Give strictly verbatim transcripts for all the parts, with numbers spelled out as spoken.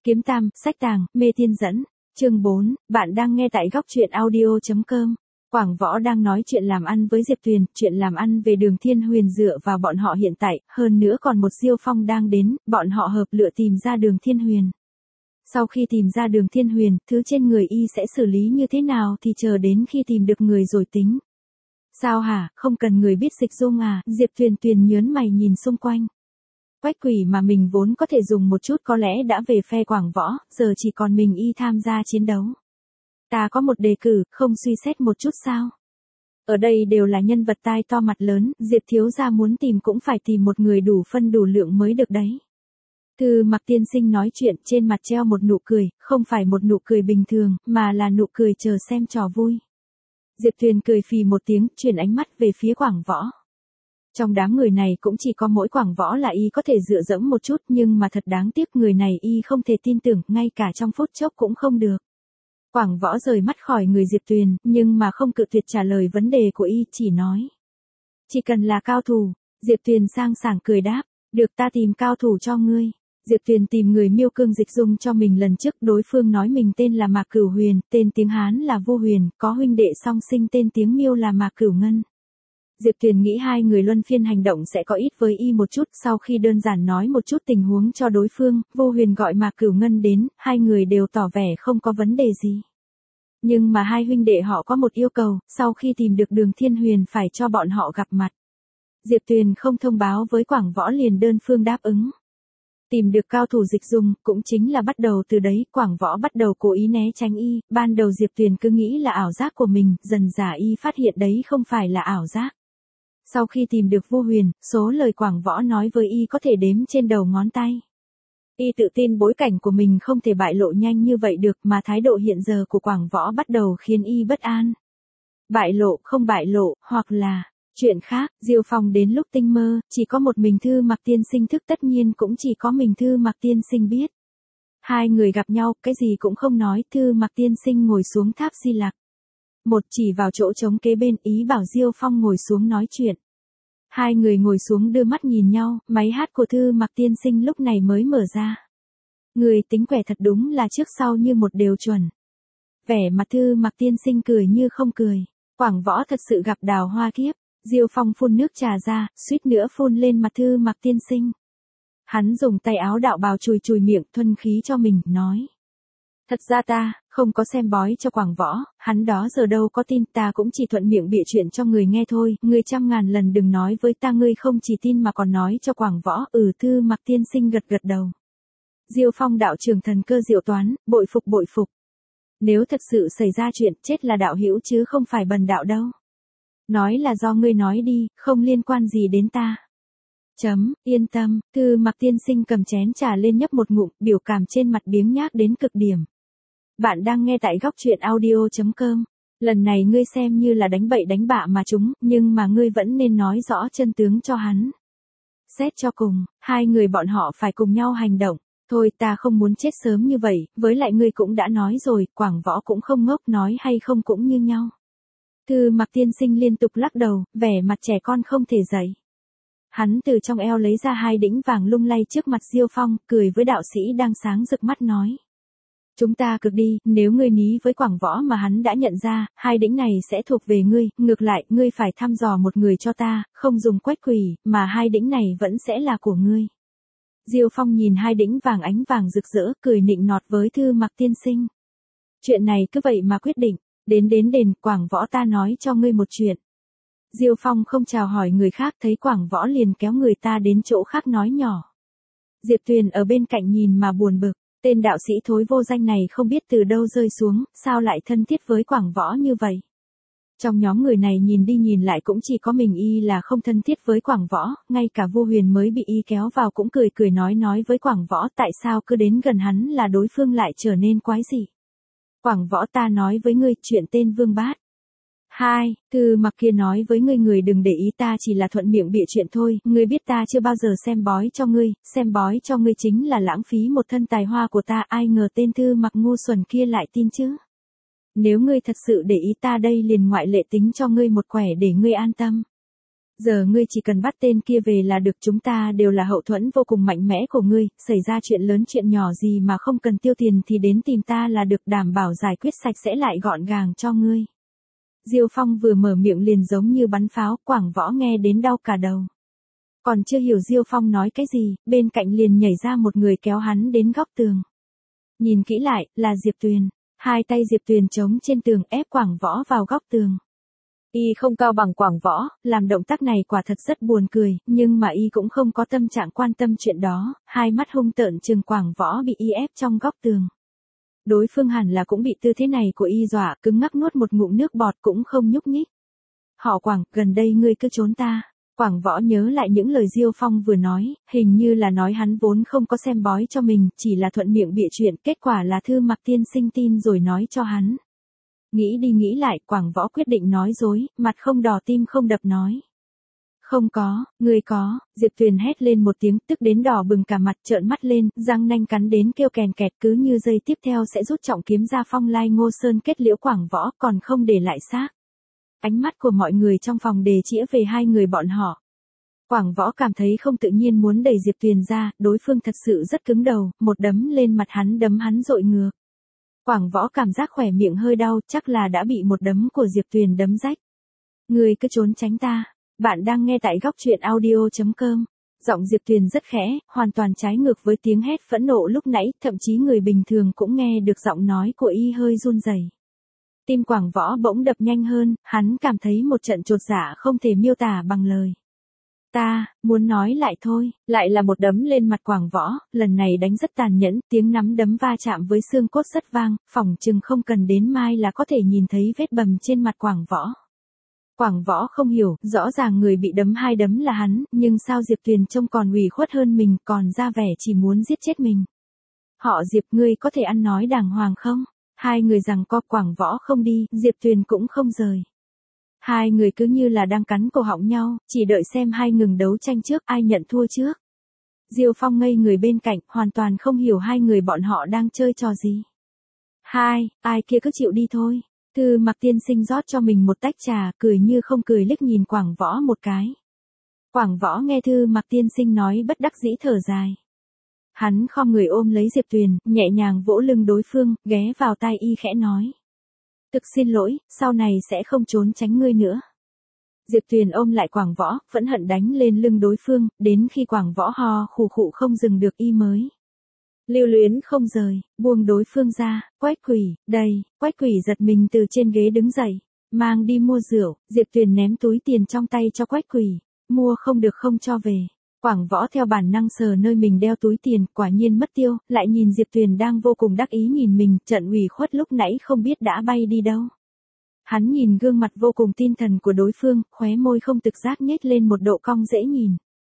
Kiếm Tam, sách tàng, mê tiên dẫn. Chương bốn, bạn đang nghe tại góc truyện audio.com. Quảng Võ đang nói chuyện làm ăn với Diệp Tuyền, chuyện làm ăn về Đường Thiên Huyền dựa vào bọn họ hiện tại, hơn nữa còn một Diêu Phong đang đến, bọn họ hợp lựa tìm ra Đường Thiên Huyền. Sau khi tìm ra Đường Thiên Huyền, thứ trên người y sẽ xử lý như thế nào thì chờ đến khi tìm được người rồi tính. Sao hả, không cần người biết dịch dung à? Diệp Tuyền Tuyền nhớn mày nhìn xung quanh. Quách quỷ mà mình vốn có thể dùng một chút có lẽ đã về phe Quảng Võ, giờ chỉ còn mình y tham gia chiến đấu. Ta có một đề cử, không suy xét một chút sao? Ở đây đều là nhân vật tai to mặt lớn, Diệp thiếu gia muốn tìm cũng phải tìm một người đủ phân đủ lượng mới được đấy. Thư Mặc tiên sinh nói chuyện, trên mặt treo một nụ cười, không phải một nụ cười bình thường, mà là nụ cười chờ xem trò vui. Diệp Tuyền cười phì một tiếng, chuyển ánh mắt về phía Quảng Võ. Trong đám người này cũng chỉ có mỗi Quảng Võ là y có thể dựa dẫm một chút, nhưng mà thật đáng tiếc người này y không thể tin tưởng, ngay cả trong phút chốc cũng không được. Quảng Võ rời mắt khỏi người Diệp Tuyền, nhưng mà không cự tuyệt trả lời vấn đề của y, chỉ nói. Chỉ cần là cao thủ. Diệp Tuyền sang sảng cười đáp, được, ta tìm cao thủ cho ngươi. Diệp Tuyền tìm người miêu cương dịch dung cho mình lần trước, đối phương nói mình tên là Mạc Cửu Huyền, tên tiếng Hán là Vô Huyền, có huynh đệ song sinh tên tiếng Miêu là Mạc Cửu Ngân. Diệp Tuyền nghĩ hai người luân phiên hành động sẽ có ít với y một chút, sau khi đơn giản nói một chút tình huống cho đối phương, Vô Huyền gọi Mạc Cửu Ngân đến, hai người đều tỏ vẻ không có vấn đề gì. Nhưng mà hai huynh đệ họ có một yêu cầu, sau khi tìm được Đường Thiên Huyền phải cho bọn họ gặp mặt. Diệp Tuyền không thông báo với Quảng Võ liền đơn phương đáp ứng. Tìm được cao thủ dịch dung, cũng chính là bắt đầu từ đấy, Quảng Võ bắt đầu cố ý né tránh y, ban đầu Diệp Tuyền cứ nghĩ là ảo giác của mình, dần dà y phát hiện đấy không phải là ảo giác. Sau khi tìm được Vô Huyền, số lời Quảng Võ nói với y có thể đếm trên đầu ngón tay. Y tự tin bối cảnh của mình không thể bại lộ nhanh như vậy được, mà thái độ hiện giờ của Quảng Võ bắt đầu khiến y bất an. Bại lộ, không bại lộ, hoặc là... Chuyện khác, Diêu Phong đến lúc tinh mơ, chỉ có một mình Thư Mặc tiên sinh thức, tất nhiên cũng chỉ có mình Thư Mặc tiên sinh biết. Hai người gặp nhau, cái gì cũng không nói, Thư Mặc tiên sinh ngồi xuống tháp Di Lặc. Một chỉ vào chỗ trống kế bên, ý bảo Diêu Phong ngồi xuống nói chuyện. Hai người ngồi xuống đưa mắt nhìn nhau, máy hát của Thư Mặc tiên sinh lúc này mới mở ra. Người tính quẻ thật đúng là trước sau như một đều chuẩn. Vẻ mặt Thư Mặc tiên sinh cười như không cười. Quảng Võ thật sự gặp đào hoa kiếp. Diêu Phong phun nước trà ra, suýt nữa phun lên mặt Thư Mặc tiên sinh. Hắn dùng tay áo đạo bào chùi chùi miệng thuần khí cho mình, nói. Thật ra ta, không có xem bói cho Quảng Võ, hắn đó giờ đâu có tin, ta cũng chỉ thuận miệng bịa chuyện cho người nghe thôi, ngươi trăm ngàn lần đừng nói với ta ngươi không chỉ tin mà còn nói cho Quảng Võ. Ừ, Thư Mặc tiên sinh gật gật đầu. Diêu Phong đạo trưởng thần cơ diệu toán, bội phục bội phục. Nếu thật sự xảy ra chuyện, chết là đạo hữu chứ không phải bần đạo đâu. Nói là do ngươi nói đi, không liên quan gì đến ta. Chấm, yên tâm, Thư Mặc tiên sinh cầm chén trà lên nhấp một ngụm, biểu cảm trên mặt biếng nhác đến cực điểm. Bạn đang nghe tại góc truyện audio.com. Lần này ngươi xem như là đánh bậy đánh bạ mà chúng, nhưng mà ngươi vẫn nên nói rõ chân tướng cho hắn. Xét cho cùng, hai người bọn họ phải cùng nhau hành động. Thôi ta không muốn chết sớm như vậy, với lại ngươi cũng đã nói rồi, Quảng Võ cũng không ngốc, nói hay không cũng như nhau. Thư Mặc tiên sinh liên tục lắc đầu, vẻ mặt trẻ con không thể dậy. Hắn từ trong eo lấy ra hai đĩnh vàng lung lay trước mặt Diêu Phong, cười với đạo sĩ đang sáng rực mắt nói. Chúng ta cực đi, nếu ngươi ní với Quảng Võ mà hắn đã nhận ra, hai đĩnh này sẽ thuộc về ngươi, ngược lại, ngươi phải thăm dò một người cho ta, không dùng quách quỷ, mà hai đĩnh này vẫn sẽ là của ngươi. Diêu Phong nhìn hai đĩnh vàng ánh vàng rực rỡ, cười nịnh nọt với Thư Mặc tiên sinh. Chuyện này cứ vậy mà quyết định. Đến đến đền, Quảng Võ ta nói cho ngươi một chuyện. Diêu Phong không chào hỏi người khác, thấy Quảng Võ liền kéo người ta đến chỗ khác nói nhỏ. Diệp Tuyền ở bên cạnh nhìn mà buồn bực, tên đạo sĩ thối vô danh này không biết từ đâu rơi xuống, sao lại thân thiết với Quảng Võ như vậy. Trong nhóm người này nhìn đi nhìn lại cũng chỉ có mình y là không thân thiết với Quảng Võ, ngay cả Vô Huyền mới bị y kéo vào cũng cười cười nói nói với Quảng Võ, tại sao cứ đến gần hắn là đối phương lại trở nên quái dị. Quảng Võ ta nói với ngươi chuyện tên Vương Bát. Hai, Thư Mặc kia nói với ngươi người đừng để ý, ta chỉ là thuận miệng bịa chuyện thôi, ngươi biết ta chưa bao giờ xem bói cho ngươi, xem bói cho ngươi chính là lãng phí một thân tài hoa của ta, ai ngờ tên Thư Mặc ngu xuẩn kia lại tin chứ. Nếu ngươi thật sự để ý ta đây liền ngoại lệ tính cho ngươi một quẻ để ngươi an tâm. Giờ ngươi chỉ cần bắt tên kia về là được, chúng ta đều là hậu thuẫn vô cùng mạnh mẽ của ngươi, xảy ra chuyện lớn chuyện nhỏ gì mà không cần tiêu tiền thì đến tìm ta là được, đảm bảo giải quyết sạch sẽ lại gọn gàng cho ngươi. Diêu Phong vừa mở miệng liền giống như bắn pháo, Quảng Võ nghe đến đau cả đầu. Còn chưa hiểu Diêu Phong nói cái gì, bên cạnh liền nhảy ra một người kéo hắn đến góc tường. Nhìn kỹ lại, là Diệp Tuyền. Hai tay Diệp Tuyền chống trên tường ép Quảng Võ vào góc tường. Y không cao bằng Quảng Võ, làm động tác này quả thật rất buồn cười, nhưng mà Y cũng không có tâm trạng quan tâm chuyện đó, hai mắt hung tợn trừng Quảng Võ bị Y ép trong góc tường. Đối phương hẳn là cũng bị tư thế này của Y dọa, cứng ngắc nuốt một ngụm nước bọt cũng không nhúc nhích. Họ Quảng, gần đây ngươi cứ trốn ta. Quảng Võ nhớ lại những lời Diêu Phong vừa nói, hình như là nói hắn vốn không có xem bói cho mình, chỉ là thuận miệng bịa chuyện, kết quả là Thư Mặc tiên sinh tin rồi nói cho hắn. Nghĩ đi nghĩ lại, Quảng Võ quyết định nói dối, mặt không đỏ tim không đập nói. Không có, ngươi có, Diệp Tuyền hét lên một tiếng, tức đến đỏ bừng cả mặt, trợn mắt lên, răng nanh cắn đến kêu kèn kẹt, cứ như giây tiếp theo sẽ rút trọng kiếm ra phong lai Ngô Sơn kết liễu Quảng Võ, còn không để lại xác. Ánh mắt của mọi người trong phòng đề chĩa về hai người bọn họ. Quảng Võ cảm thấy không tự nhiên muốn đẩy Diệp Tuyền ra, đối phương thật sự rất cứng đầu, một đấm lên mặt hắn đấm hắn dội ngược. Quảng Võ cảm giác khỏe miệng hơi đau, chắc là đã bị một đấm của Diệp Tuyền đấm rách. Người cứ trốn tránh ta. Bạn đang nghe tại góc truyện audio chấm com. Giọng Diệp Tuyền rất khẽ, hoàn toàn trái ngược với tiếng hét phẫn nộ lúc nãy, thậm chí người bình thường cũng nghe được giọng nói của Y hơi run rẩy. Tim Quảng Võ bỗng đập nhanh hơn, hắn cảm thấy một trận chột dạ không thể miêu tả bằng lời. Ta, muốn nói lại thôi, lại là một đấm lên mặt Quảng Võ, lần này đánh rất tàn nhẫn, tiếng nắm đấm va chạm với xương cốt rất vang, phỏng chừng không cần đến mai là có thể nhìn thấy vết bầm trên mặt Quảng Võ. Quảng Võ không hiểu, rõ ràng người bị đấm hai đấm là hắn, nhưng sao Diệp Tuyền trông còn ủy khuất hơn mình, còn ra vẻ chỉ muốn giết chết mình. Họ Diệp, ngươi có thể ăn nói đàng hoàng không? Hai người giằng co, Quảng Võ không đi, Diệp Tuyền cũng không rời. Hai người cứ như là đang cắn cổ họng nhau, chỉ đợi xem hai ngừng đấu tranh trước, ai nhận thua trước. Diêu Phong ngây người bên cạnh, hoàn toàn không hiểu hai người bọn họ đang chơi trò gì. Hai, ai kia cứ chịu đi thôi. Thư Mặc tiên sinh rót cho mình một tách trà, cười như không cười liếc nhìn Quảng Võ một cái. Quảng Võ nghe Thư Mặc tiên sinh nói bất đắc dĩ thở dài. Hắn khom người ôm lấy Diệp Tuyền, nhẹ nhàng vỗ lưng đối phương, ghé vào tai Y khẽ nói. Thực xin lỗi, sau này sẽ không trốn tránh ngươi nữa. Diệp Tuyền ôm lại Quảng Võ, phẫn hận đánh lên lưng đối phương, đến khi Quảng Võ ho khụ khụ không dừng được Y mới. Lưu luyến không rời, buông đối phương ra, Quách Quỷ, đây, Quách Quỷ giật mình từ trên ghế đứng dậy, mang đi mua rượu, Diệp Tuyền ném túi tiền trong tay cho Quách Quỷ, mua không được không cho về. Quảng Võ theo bản năng sờ nơi mình đeo túi tiền, quả nhiên mất tiêu, lại nhìn Diệp Tuyền đang vô cùng đắc ý nhìn mình, trận ủy khuất lúc nãy không biết đã bay đi đâu. Hắn nhìn gương mặt vô cùng tin thần của đối phương, khóe môi không tự giác nhếch lên một độ cong dễ nhìn.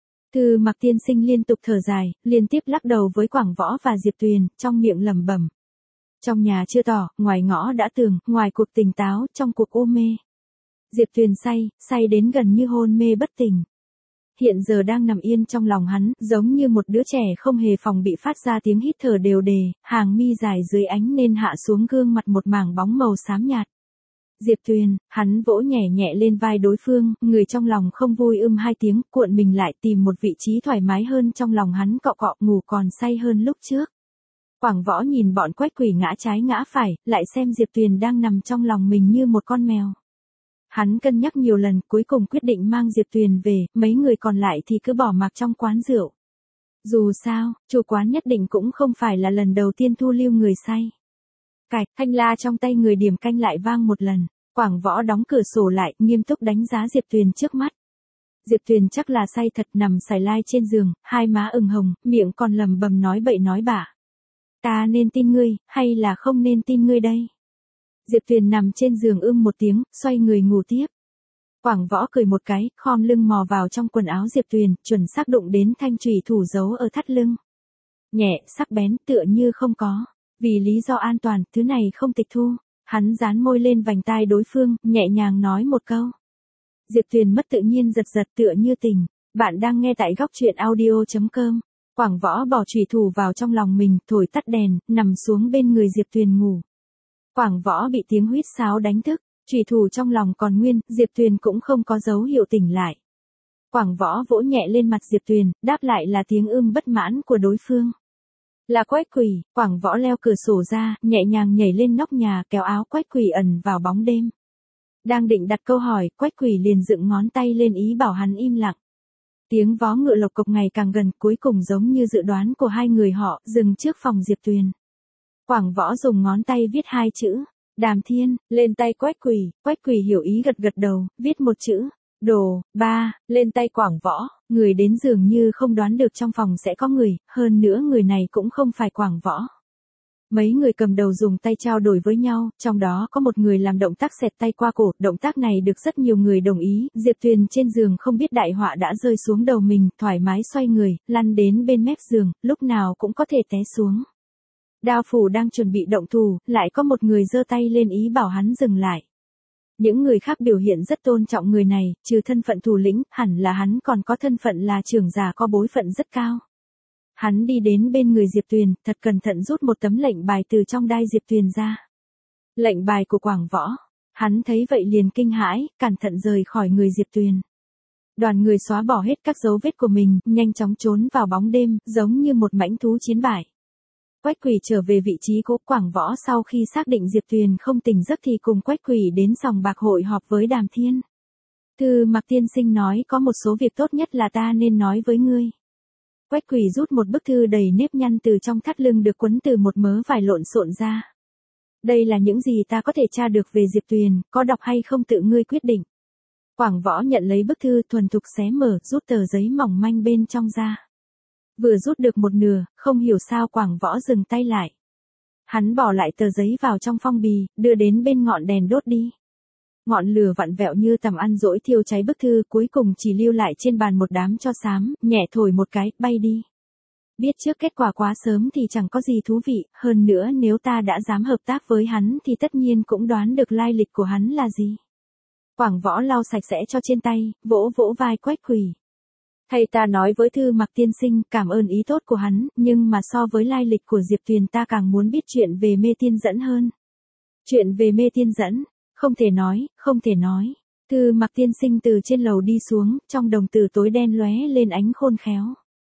Thư Mặc tiên sinh liên tục thở dài, liên tiếp lắc đầu với Quảng Võ và Diệp Tuyền, trong miệng lẩm bẩm. Trong nhà chưa tỏ, ngoài ngõ đã tường, ngoài cuộc tỉnh táo, trong cuộc u mê. Diệp Tuyền say, say đến gần như hôn mê bất tỉnh. Hiện giờ đang nằm yên trong lòng hắn, giống như một đứa trẻ không hề phòng bị phát ra tiếng hít thở đều đề, hàng mi dài dưới ánh nên hạ xuống gương mặt một mảng bóng màu xám nhạt. Diệp Tuyền, hắn vỗ nhẹ nhẹ lên vai đối phương, người trong lòng không vui ưm hai tiếng, cuộn mình lại tìm một vị trí thoải mái hơn trong lòng hắn cọ cọ ngủ còn say hơn lúc trước. Quảng Võ nhìn bọn Quách Quỷ ngã trái ngã phải, lại xem Diệp Tuyền đang nằm trong lòng mình như một con mèo. Hắn cân nhắc nhiều lần, cuối cùng quyết định mang Diệp Tuyền về, mấy người còn lại thì cứ bỏ mặc trong quán rượu. Dù sao, chủ quán nhất định cũng không phải là lần đầu tiên thu lưu người say. Cạch, thanh la trong tay người điểm canh lại vang một lần, Quảng Võ đóng cửa sổ lại, nghiêm túc đánh giá Diệp Tuyền trước mắt. Diệp Tuyền chắc là say thật, nằm sải lai trên giường, hai má ửng hồng, miệng còn lầm bầm nói bậy nói bạ. Ta nên tin ngươi, hay là không nên tin ngươi đây? Diệp Tuyền nằm trên giường ưm một tiếng, xoay người ngủ tiếp. Quảng Võ cười một cái, khom lưng mò vào trong quần áo Diệp Tuyền, chuẩn xác đụng đến thanh chùy thủ giấu ở thắt lưng. Nhẹ, sắc bén, tựa như không có. Vì lý do an toàn, thứ này không tịch thu. Hắn dán môi lên vành tai đối phương, nhẹ nhàng nói một câu. Diệp Tuyền mất tự nhiên giật giật tựa như tỉnh. Bạn đang nghe tại góc truyện audio chấm com. Quảng Võ bỏ chùy thủ vào trong lòng mình, thổi tắt đèn, nằm xuống bên người Diệp Tuyền ngủ. Quảng Võ bị tiếng huýt sáo đánh thức, chùy thủ trong lòng còn nguyên, Diệp Tuyền cũng không có dấu hiệu tỉnh lại. Quảng Võ vỗ nhẹ lên mặt Diệp Tuyền, đáp lại là tiếng ưm bất mãn của đối phương. Là Quách Quỳ. Quảng Võ leo cửa sổ ra, nhẹ nhàng nhảy lên nóc nhà, kéo áo Quách Quỳ ẩn vào bóng đêm. Đang định đặt câu hỏi, Quách Quỳ liền dựng ngón tay lên ý bảo hắn im lặng. Tiếng vó ngựa lộc cộc ngày càng gần, cuối cùng giống như dự đoán của hai người họ, dừng trước phòng Diệp Tuyền. Quảng Võ dùng ngón tay viết hai chữ, Đàm Thiên, lên tay Quách Quỳ. Quách Quỳ hiểu ý gật gật đầu, viết một chữ, đồ, ba, lên tay Quảng Võ. Người đến dường như không đoán được trong phòng sẽ có người, hơn nữa người này cũng không phải Quảng Võ. Mấy người cầm đầu dùng tay trao đổi với nhau, trong đó có một người làm động tác xẹt tay qua cổ, động tác này được rất nhiều người đồng ý, Diệp Tuyền trên giường không biết đại họa đã rơi xuống đầu mình, thoải mái xoay người, lăn đến bên mép giường, lúc nào cũng có thể té xuống. Đao phủ đang chuẩn bị động thủ, lại có một người giơ tay lên ý bảo hắn dừng lại. Những người khác biểu hiện rất tôn trọng người này, trừ thân phận thủ lĩnh, hẳn là hắn còn có thân phận là trưởng giả có bối phận rất cao. Hắn đi đến bên người Diệp Tuyền, thật cẩn thận rút một tấm lệnh bài từ trong đai Diệp Tuyền ra. Lệnh bài của Quảng Võ. Hắn thấy vậy liền kinh hãi, cẩn thận rời khỏi người Diệp Tuyền. Đoàn người xóa bỏ hết các dấu vết của mình, nhanh chóng trốn vào bóng đêm, giống như một mãnh thú chiến bại. Quách Quỳ trở về vị trí cũ. Quảng Võ sau khi xác định Diệp Tuyền không tỉnh giấc thì cùng Quách Quỳ đến sòng bạc hội họp với Đàm Thiên. Thư Mặc tiên sinh nói có một số việc tốt nhất là ta nên nói với ngươi. Quách Quỳ rút một bức thư đầy nếp nhăn từ trong thắt lưng được quấn từ một mớ vải lộn xộn ra. Đây là những gì ta có thể tra được về Diệp Tuyền, có đọc hay không tự ngươi quyết định. Quảng Võ nhận lấy bức thư thuần thục xé mở, rút tờ giấy mỏng manh bên trong ra. Vừa rút được một nửa, không hiểu sao Quảng Võ dừng tay lại. Hắn bỏ lại tờ giấy vào trong phong bì, đưa đến bên ngọn đèn đốt đi. Ngọn lửa vặn vẹo như tầm ăn dỗi thiêu cháy bức thư, cuối cùng chỉ lưu lại trên bàn một đám tro xám, nhẹ thổi một cái, bay đi. Biết trước kết quả quá sớm thì chẳng có gì thú vị, hơn nữa nếu ta đã dám hợp tác với hắn thì tất nhiên cũng đoán được lai lịch của hắn là gì. Quảng Võ lau sạch sẽ cho trên tay, vỗ vỗ vai Quách Quỳ. Thầy ta nói với Thư Mặc tiên sinh, cảm ơn ý tốt của hắn, nhưng mà so với lai lịch của Diệp Tuyền ta càng muốn biết chuyện về mê tiên dẫn hơn. Chuyện về mê tiên dẫn, không thể nói, không thể nói. Thư Mặc tiên sinh từ trên lầu đi xuống, trong đồng tử tối đen lóe lên ánh khôn khéo.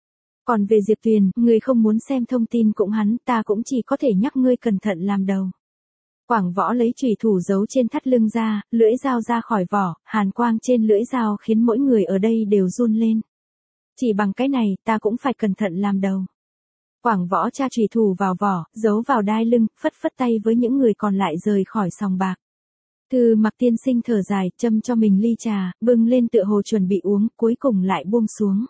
Còn về Diệp Tuyền, ngươi không muốn xem thông tin cũng hắn, ta cũng chỉ có thể nhắc ngươi cẩn thận làm đầu. Quảng Võ lấy chùy thủ giấu trên thắt lưng ra, lưỡi dao ra khỏi vỏ, hàn quang trên lưỡi dao khiến mỗi người ở đây đều run lên. Chỉ bằng cái này, ta cũng phải cẩn thận làm đầu. Quảng Võ tra chùy thủ vào vỏ, giấu vào đai lưng, phất phất tay với những người còn lại rời khỏi sòng bạc. Thư Mặc tiên sinh thở dài, châm cho mình ly trà, bưng lên tựa hồ chuẩn bị uống, cuối cùng lại buông xuống.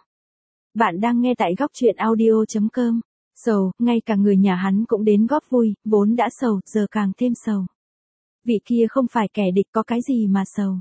Bạn đang nghe tại góc truyện audio chấm com. Sầu, ngay cả người nhà hắn cũng đến góp vui, vốn đã sầu, giờ càng thêm sầu. Vị kia không phải kẻ địch, có cái gì mà sầu.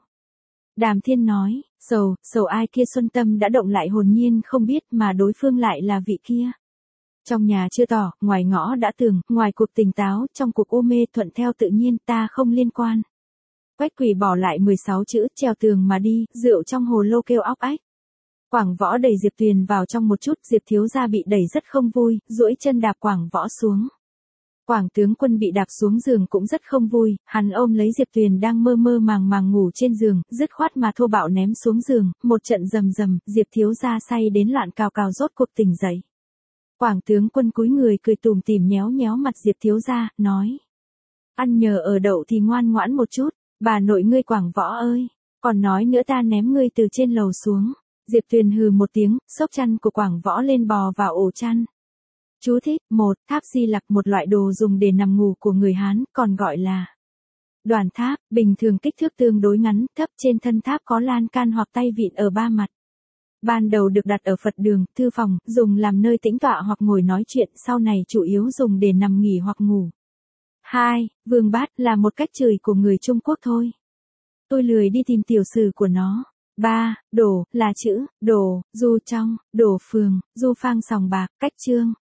Đàm Thiên nói, sầu, sầu ai kia Xuân Tâm đã động lại hồn nhiên không biết mà đối phương lại là vị kia. Trong nhà chưa tỏ, ngoài ngõ đã tường, ngoài cuộc tỉnh táo, trong cuộc u mê thuận theo tự nhiên, ta không liên quan. Quách Quỳ bỏ lại mười sáu chữ, trèo tường mà đi, rượu trong hồ lô kêu óc ách. Quảng Võ đẩy Diệp Tuyền vào trong một chút, Diệp thiếu gia bị đẩy rất không vui, duỗi chân đạp Quảng Võ xuống. Quảng tướng quân bị đạp xuống giường cũng rất không vui, hắn ôm lấy Diệp Tuyền đang mơ mơ màng màng ngủ trên giường, dứt khoát mà thô bạo ném xuống giường, một trận rầm rầm, Diệp thiếu gia say đến loạn cào cào rốt cuộc tỉnh dậy. Quảng tướng quân cúi người cười tủm tỉm nhéo nhéo mặt Diệp thiếu gia, nói: "Ăn nhờ ở đậu thì ngoan ngoãn một chút, bà nội ngươi Quảng Võ ơi, còn nói nữa ta ném ngươi từ trên lầu xuống." Diệp Tuyền hừ một tiếng, xốc chăn của Quảng Võ lên bò vào ổ chăn. Chú thích: một Tháp Di Lặc, một loại đồ dùng để nằm ngủ của người Hán, còn gọi là đoàn tháp, bình thường kích thước tương đối ngắn, thấp, trên thân tháp có lan can hoặc tay vịn ở ba mặt. Ban đầu được đặt ở Phật đường, thư phòng, dùng làm nơi tĩnh tọa hoặc ngồi nói chuyện, sau này chủ yếu dùng để nằm nghỉ hoặc ngủ. hai Vương bát là một cách chửi của người Trung Quốc thôi. Tôi lười đi tìm tiểu sử của nó. ba Đồ là chữ, đồ, du trong, đồ phường, du phang sòng bạc, cách chương,